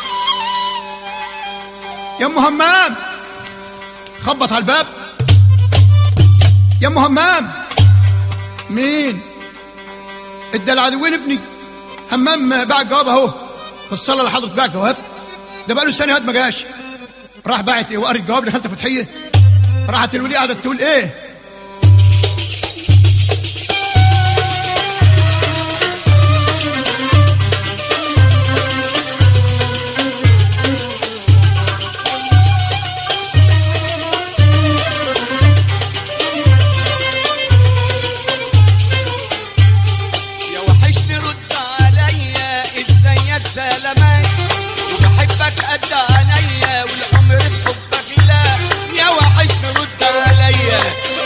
يا ام همام، خبط على الباب. يا ام همام، مين؟ ادى العدوين ابني. همام باع الجواب اهو، والصلاة لحضرة باع الجواب. ده بقاله سنة ما جاش. راح باعت ايه وقري الجواب لخالته فتحية. راحت الولية قعدت تقول ايه؟ سلامات وبحبك قد عينيا والعمر بحبك لا يا وحشني رد عليا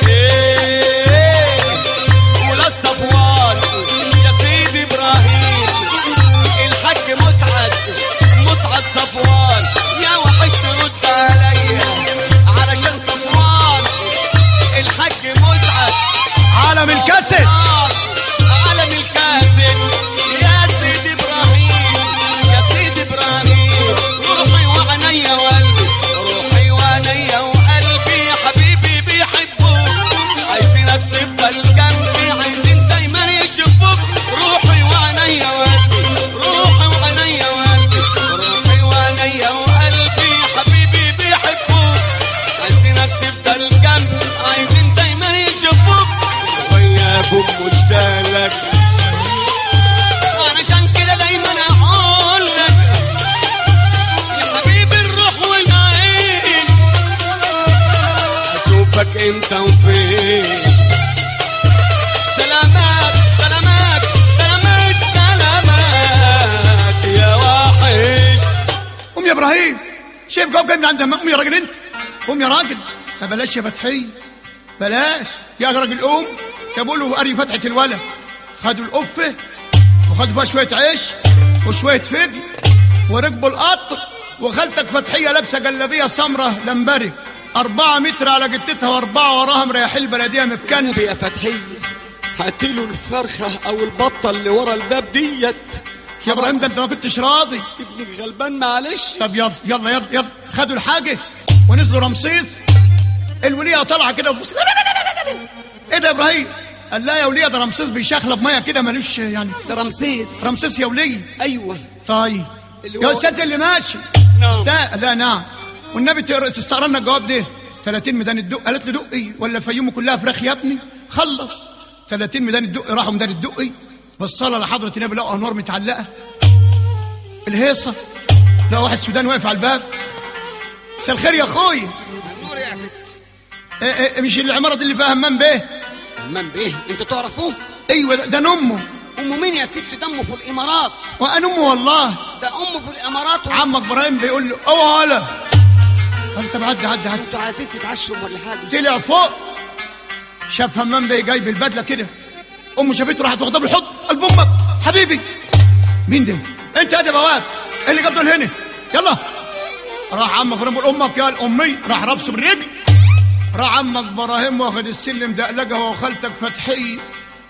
ايه ولا الصفوان يا سيدي ابراهيم الحاج مسعد صفوان يا وحشني رد عليا علشان صفوان الحاج مسعد عالم الكاسد عالم الكاسد يا سيدي ابراهيم روحي وعينيا وقلبي روحي وعينيا وقلبي حبيبي بيحبوك عايزينك تفضل جنبي عايزين دايما يشوفوك روحي وعينيا وقلبي روحي وعينيا وقلبي روحي وعينيا وقلبي حبيبي بيحبوك عايزينك تفضل جنبي عايزين دايما يشوفوك وياكم مشتاق لك علشان كده دايما اقول لك اشوفك انت وفين سلامات سلامات سلامات سلامات يا وحش. قوم يا ابراهيم، شايف جواب جاي من عند قوم يا راجل انت، قوم يا راجل. ما بلاش يا فتحية بلاش يا راجل. قوم جابوا له قري فتحة الولد، خدوا القفة وخدوا فيها شوية عيش وشوية فجل وركبوا القطر، وخالتك فتحية لابسة جلابية سمرة لمبري 4 متر على جتتها و4 وراها مريح البلديه متكنف. يا فتحيه هاتيله الفرخه او البطه اللي ورا الباب ديت يا ابراهيم. ده انت ما كنتش راضي ابنك غلبان معلش. طب يلا يلا يلا يلا. خدوا الحاجه ونزلوا رمسيس. الوليه طالعه كده وبص لا لا لا لا لا. ايه ده يا ابراهيم؟ قال لا يا وليه ده رمسيس بيشخلب ميه كده ملوش يعني. ده رمسيس يا وليه. ايوه طيب يا استاذ اللي ماشي. نعم لا نعم. والنبي تستقرا لنا الجواب ده 30 ميدان الدق. قالت له دقي ولا فيوم كلها فراخ يا ابني؟ خلص 30 ميدان الدق. راحوا ميدان الدقي بالصلاه لحضره النبي لقوا انوار متعلقه الهيصه. لقوا واحد سوداني واقف على الباب. مساء الخير يا اخويا. النور يا ست. مش العماره دي اللي فيها همام بيه؟ همام بيه انت تعرفوه؟ ايوه ده امه. امه مين يا ست؟ ده امه في الامارات. وانا امه والله. ده امه في الامارات عمك ابراهيم بيقول له اوعى هلا. انت عدي انتوا عايزين تتعشوا ولا حاجه؟ طلع فوق شاف همام بيه جايب البدله كده. امه شافته راحت واخده بالحضن. قلب امك حبيبي. مين ده؟ انت يا بواب. ايه اللي جاب دول هنا؟ يلا. راح عمك ابراهيم بيقول امك يا الامي. راح رابسه بالرجل. راح عمك ابراهيم واخد السلم دقلقه هو وخالتك فتحيه.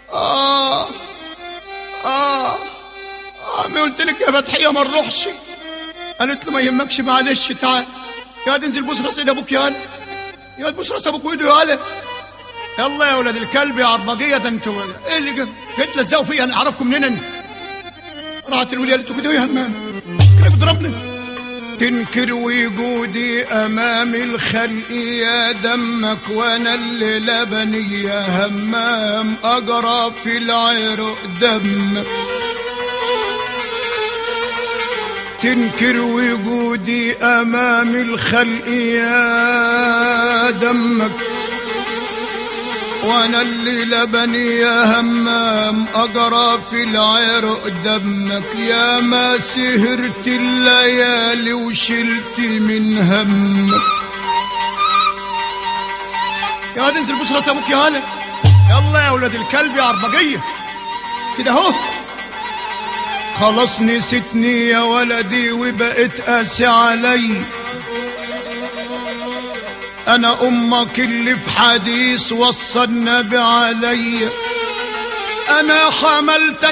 ما قلت لك يا فتحيه ما نروحش. قالت له ما يهمكش معلش تعال يا انزل بوس راس ايد ابوك يا بوس راس ابوك وايده يا يلا يا ولاد الكلب يا عربجيه. ده انتوا ايه اللي جيت لزقوا فيا؟ انا اعرفكم منين انا؟ راحت الوليه قالت له كده يا همام كده بتضربني. تنكر وجودي امام الخلق يا دمك وانا اللي لبني يا همام اجرى في العرق دمك. تنكر وجودي امام الخلق يا دمك وانا اللي لبني يا همام اجرى في العرق دمك. يا ما سهرت الليالي وشلت من همك. يا واد انزل بوس راس ابوك يا هلا. يلا يا ولاد الكلب يا عربجيه كده اهو. خلاص نسيتني يا ولدي وبقيت قاسي علي. انا امك اللي في حديث وصى النبي علي. انا حملتك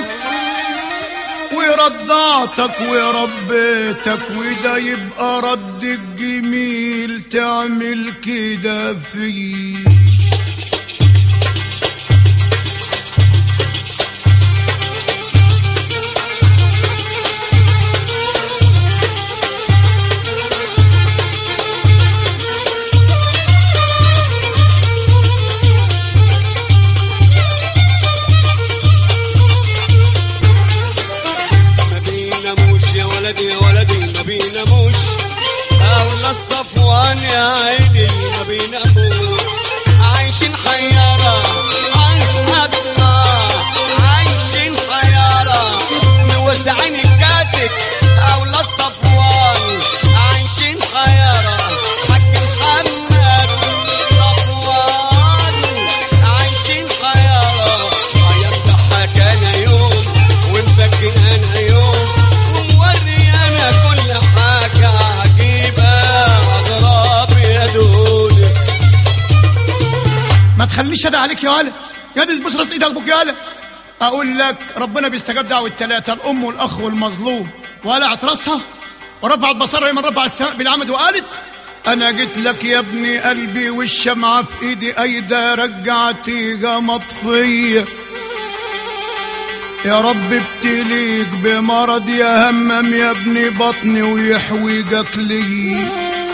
ورضعتك وربيتك وده يبقى رد الجميل تعمل كده فيه. عليك يا هلا، يا دي تبوس راس ايدك ابوك يا هلا. اقول لك ربنا بيستجاب دعوه الثلاثه، الام والاخ والمظلوم، وقلعت راسها ورفعت بصرها من رفع السماء بالعمد وقالت: انا جيت لك يا ابني قلبي والشمعه في ايدي ايده رجعتيها مطفيه، يا رب ابتليك بمرض يا همم يا ابني بطني ويحويجك لي.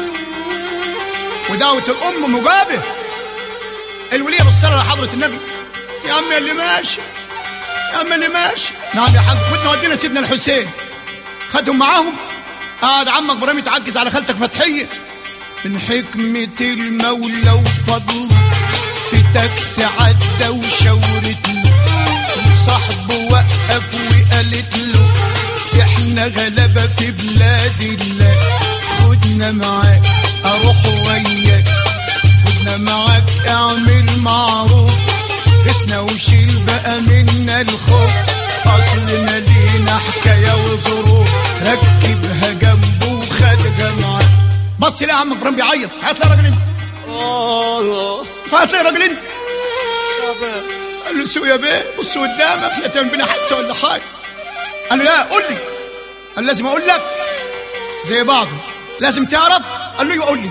ودعوة الأم مجابة. الولية بالصلاة على حضرة النبي: يا عم اللي ماشي، يا عم اللي ماشي. نعم يا حاج، خدنا ودينا سيدنا الحسين، خدهم معاهم. قعد عمك ابراهيم يتعجز على خالتك فتحية. من حكمة المولى وفضله في تاكسي عدى وشاورتني، وصاحبه وقف وقالت له: احنا غلبة في بلاد الله، خدنا معاك اروح وياك، خدنا معاك اعمل معروف، اسنا وشيل بقى منا الخوف، اصلنا لينا حكايه وظروف، ركبها جنبه وخدها معاك. بص ليه عمك ابراهيم بيعيط؟ عيط ليه يا راجل انت؟ عيط ليه يا راجل انت؟ قال له: سوق يا بيه، بص قدامك لا تعمل بينا حادثه ولا حاجه. قال له: لا قول لي. قال: لازم اقول لك زي بعضه، لازم تعرف. قال له: يقول لي.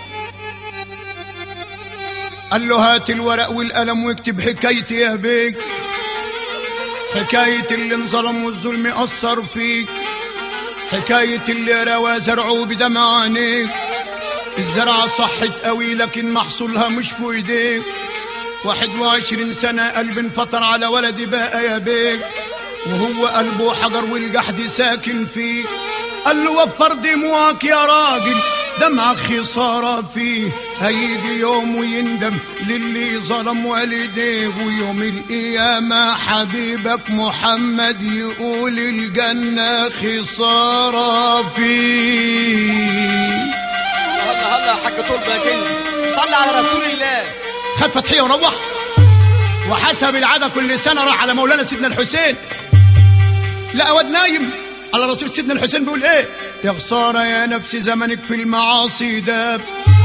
قال له: هات الورق والقلم واكتب حكايتي يا بيك، حكاية اللي انظلم والظلم أثر فيك، حكاية اللي روى زرعه بدمع عينيك، الزرعة صحت قوي لكن محصولها مش في ايديك، 21 سنة قلب انفطر على ولدي بقى يا بيك، وهو قلبه حجر والجحد ساكن فيه. قال له: وفر دموعك يا راجل، دمعك خسارة فيه، هيجي يوم ويندم للي ظلم والديه، ويوم القيامة حبيبك محمد يقول الجنة خسارة فيه. هلا هلا يا حاج طول باكن، صلي على رسول الله. خد فتحية وروح، وحسب العادة كل سنة راح على مولانا سيدنا الحسين، لقى واد نايم على رصيف سيدنا الحسين بيقول: ايه يا خسارة يا نفسي زمنك في المعاصي داب،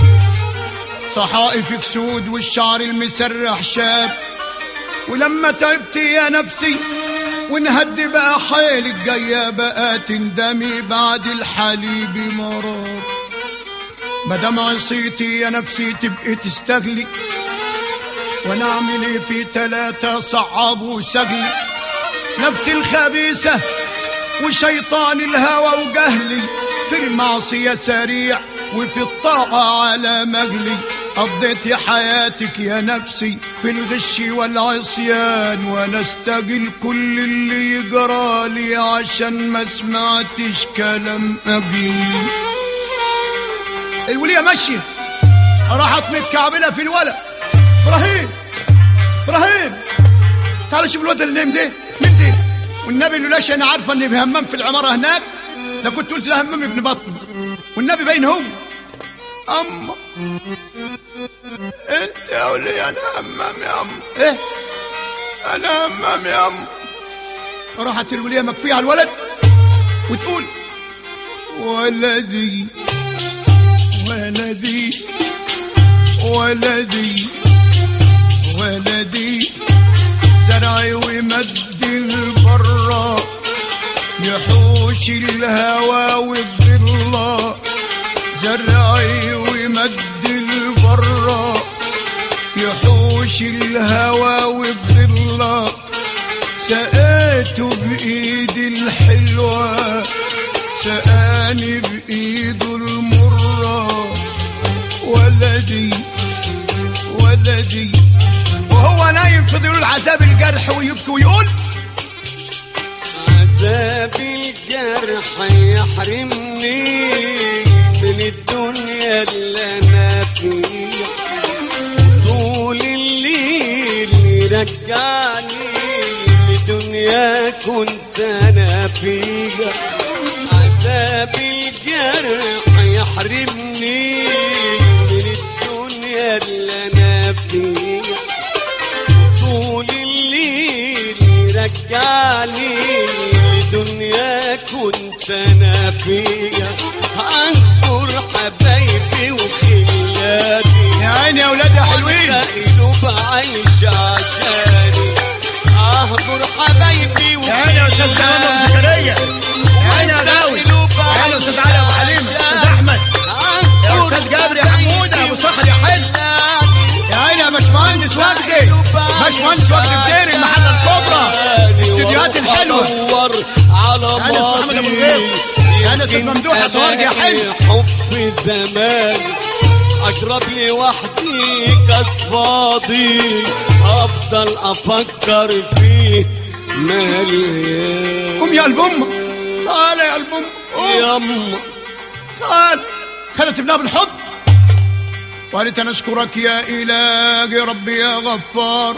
صحائفك سود والشعر المسرح شاب، ولما تعبت يا نفسي ونهدي بقى حيلك جاية بقى تندمي بعد الحليب مرار، مدام عصيتي يا نفسي تبقي تستغلي، وانا اعمل ايه في 3 صعب وسجلي، نفسي الخبيثة وشيطان الهوى وجهلي، في المعصية سريع وفي الطاعة على مجلي، قضيت حياتك يا نفسي في الغش والعصيان، وانا استجل كل اللي يجرالي عشان ما سمعتش كلام اجلي. الولية ماشية راحت متكعبلة في الولد: ابراهيم ابراهيم تعال شوف الواد اللي نايم ده مين ده؟ والنبي لولاش انا عارفه اني بهمام في العماره هناك لا كنت قلت ده همام ابن بطني، والنبي باين هو. اما انت يا ولي انا همام يا ام. ايه انا همام يا ام. راحت الوليه مكفيه على الولد وتقول: ولدي ولدي ولدي ولدي، زرعي ومد البرة يحوش الهوى والضلة، زرعي ومد البرة يحوش الهوى والضلة، سقيته بإيدي الحلوة سقاني بإيده المرة، ولدي ولدي. وهو نايم في ضلوع عذاب الجرح ويبكي ويقول: عذاب الجرح يحرمني من الدنيا اللي انا فيها، طول الليل يرجعني لدنيا كنت انا فيها، عذاب الجرح يحرمني من الدنيا اللي انا فيها، طول الليل يرجعني لدنيا كنت انا فيها، انظر حبايبي وخلاتي يا عيني يا ولاد يا حلوين، قلوب عايش عشاني اهجر حبايبي يعني يا استاذ كمال ابو زكريا، يعني يا غاوي، يعني يا استاذ علي ابو حليمه، استاذ احمد، يا استاذ جابر، يا حمود، يا ابو صخر، يا حلو، يا عيني يا باشمهندس وجدي، باشمهندس وجدي بدير المحله الكبرى، الاستديوهات الحلوه، يعني يا استاذ محمد ابو الغيط، يعني يا استاذ ممدوح يا طوارق يا حلو. حب زمان اشرب لي وحدي كاس فاضي افضل افكر فيه مليان. قوم يا قلب امك، تعال يا قلب امك، يما تعال. خدت ابنها بالحضن وقالت انا اشكرك يا الهي ربي يا غفار،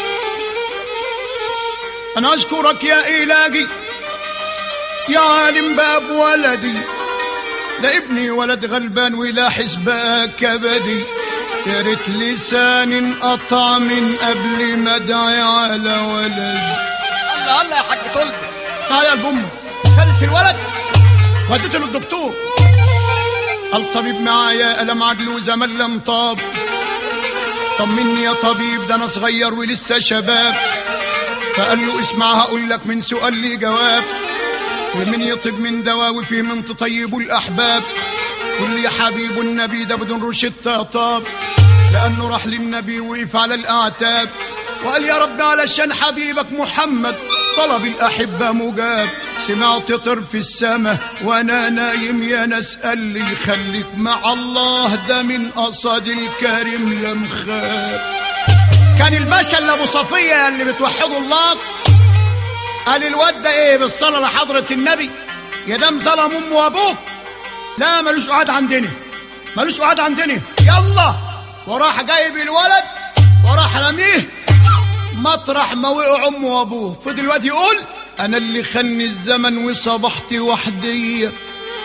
انا اشكرك يا الهي يا عالم باب ولدي، لا ابني ولد غلبان ولا حسبك كبدي، يا ريت لساني انقطع من قبل ما ادعي على ولدي. الله الله يا حاج طلبي. تعال يا البومه. خدت الولد وديته للدكتور، الطبيب معايا ألم عجلوزة من لم طاب، طمني يا طبيب ده انا صغير ولسه شباب، فقال له اسمع هقول لك من سؤال لي جواب، ومن يطب من دواء وفيه من تطيب الأحباب، قل يا حبيب النبي ده بدون روشتة طاب، لأنه راح للنبي وقف على الأعتاب وقال يا رب علشان حبيبك محمد طلب الأحبة مجاب، سمعت طر في السماء وأنا نايم يا ناس قال لي خليك مع الله ده من قصد الكريم لم خاب. كان الباشا اللي أبو صفية اللي بتوحدوا الله قال الواد ده ايه بالصلاة لحضرة النبي يا دام ظلم امه وابوه، لا ملوش قعد عندنا، ملوش قعد عندنا، يلا. وراح جايب الولد وراح رميه مطرح ما وقع امه وابوه. فضل الواد يقول انا اللي خلني الزمن وصبحت وحدية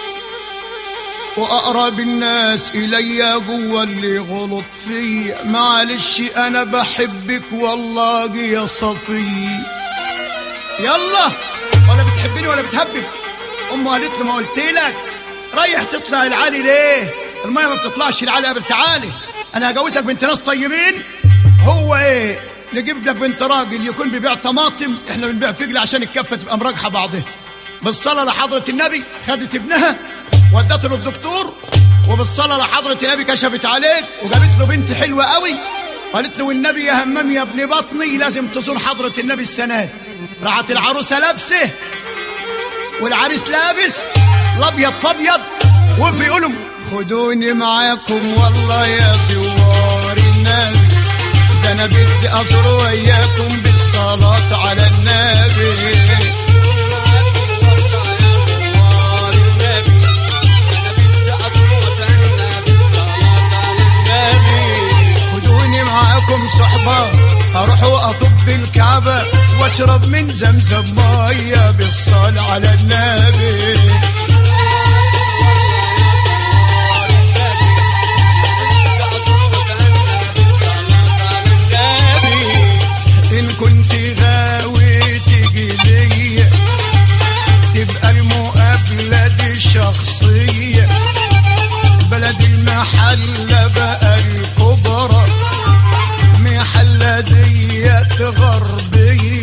واقرب الناس الي جوا اللي غلط فيا، معلش انا بحبك والله يا صفية. يلا ولا بتحبني ولا بتهبب. امه قالت له ما قلت لك ريح تطلع العالي ليه؟ الميه ما بتطلعش العالي قبل تعالي، انا هجوزك بنت ناس طيبين. هو ايه نجيب لك بنت راجل يكون بيبيع طماطم، احنا بنبيع فجل عشان الكفه تبقى مراجحه بعضها. بالصلاه لحضره النبي خدت ابنها ودته للدكتور، وبالصلاه لحضره النبي كشفت عليك وجابت له بنت حلوه قوي، قالت له والنبي يا همام يا ابن بطني لازم تزور حضره النبي السنه دي. راحت العروسه لابسه والعريس لابس الابيض فابيض، وبيقولوا خدوني معاكم والله يا زوار النبي، ده انا بدي ازور وياكم بالصلاه على النبي. خدوني معاكم صحبه اروح واطب الكعبه واشرب من زمزم ميه بالصلاه على النبي. ان كنت غاوي تجي ليا تبقى المقابله دي شخصيه، بلد المحله بقى الكبرى محله ديت غربيه،